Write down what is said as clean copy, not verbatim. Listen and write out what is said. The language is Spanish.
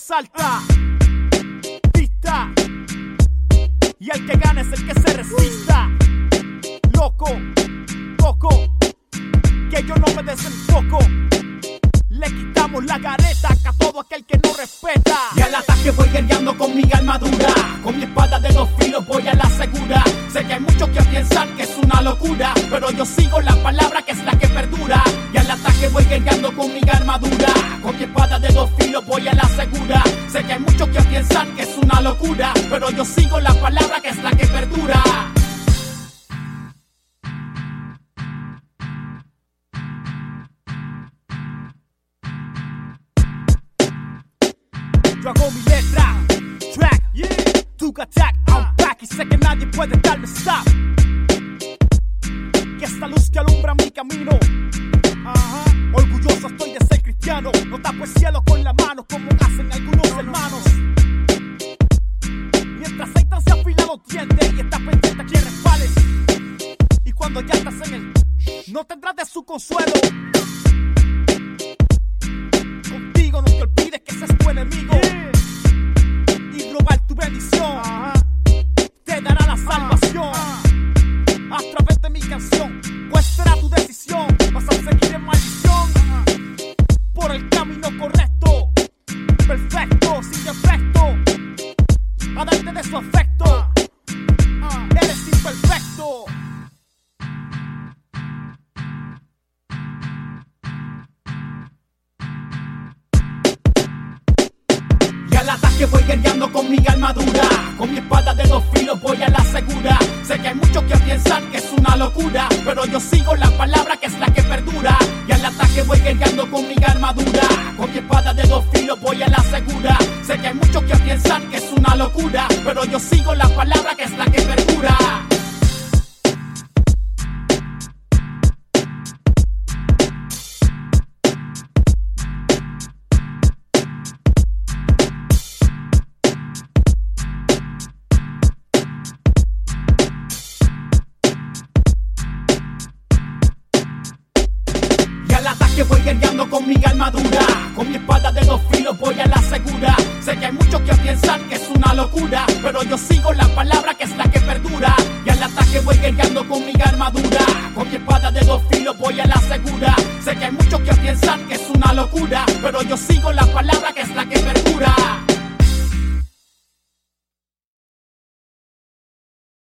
salta, pista, y el que gana es el que se resista. Loco, loco, que yo no me desenfoco. Le quitamos la careta a todo aquel que no respeta. Y al ataque voy guerreando con mi armadura, con mi espada de dos filos voy a la segura. Sé que hay muchos que piensan que es una locura, pero yo sigo la palabra que es la que perdura. Y al ataque voy guerreando con mi armadura, con mi espada de dos filos voy a la segura. Sé que hay muchos que piensan que es una locura, pero yo sigo la palabra que es la que perdura. Yo hago mi letra, track, Tuk attack, I'm back y sé que nadie puede darme stop. Que esta luz que alumbra mi camino, orgulloso estoy de ser cristiano. No tapo el cielo con la mano como hacen algunos hermanos. Mientras Satan se afila los dientes y está pendiente a quien resbales. Y cuando ya estás en él, no tendrás de su consuelo. Contigo no te olvides que ese es tu enemigo. Y robar tu bendición te dará la salvación a través de mi canción. ¿Cuál será tu decisión? ¿Vas a seguir en maldición? Por el camino correcto, perfecto, sin defecto, a darte de su afecto. Eres imperfecto. Al ataque voy guerreando con mi armadura, con mi espada de dos filos voy a la segura. Sé que hay muchos que piensan que es una locura, pero yo sigo la palabra que es la que perdura. Y al ataque voy guerreando con mi armadura, con mi espada de dos filos voy a la segura. Sé que hay muchos que piensan que es una locura, pero yo sigo la palabra que es la que perdura. Que voy guerreando con mi armadura, con mi espada de dos filos voy a la segura. Sé que hay muchos que piensan que es una locura, pero yo sigo la palabra que es la que perdura. Y al ataque voy guerreando con mi armadura, con mi espada de dos filos voy a la segura. Sé que hay muchos que piensan que es una locura, pero yo sigo la palabra que es la que perdura.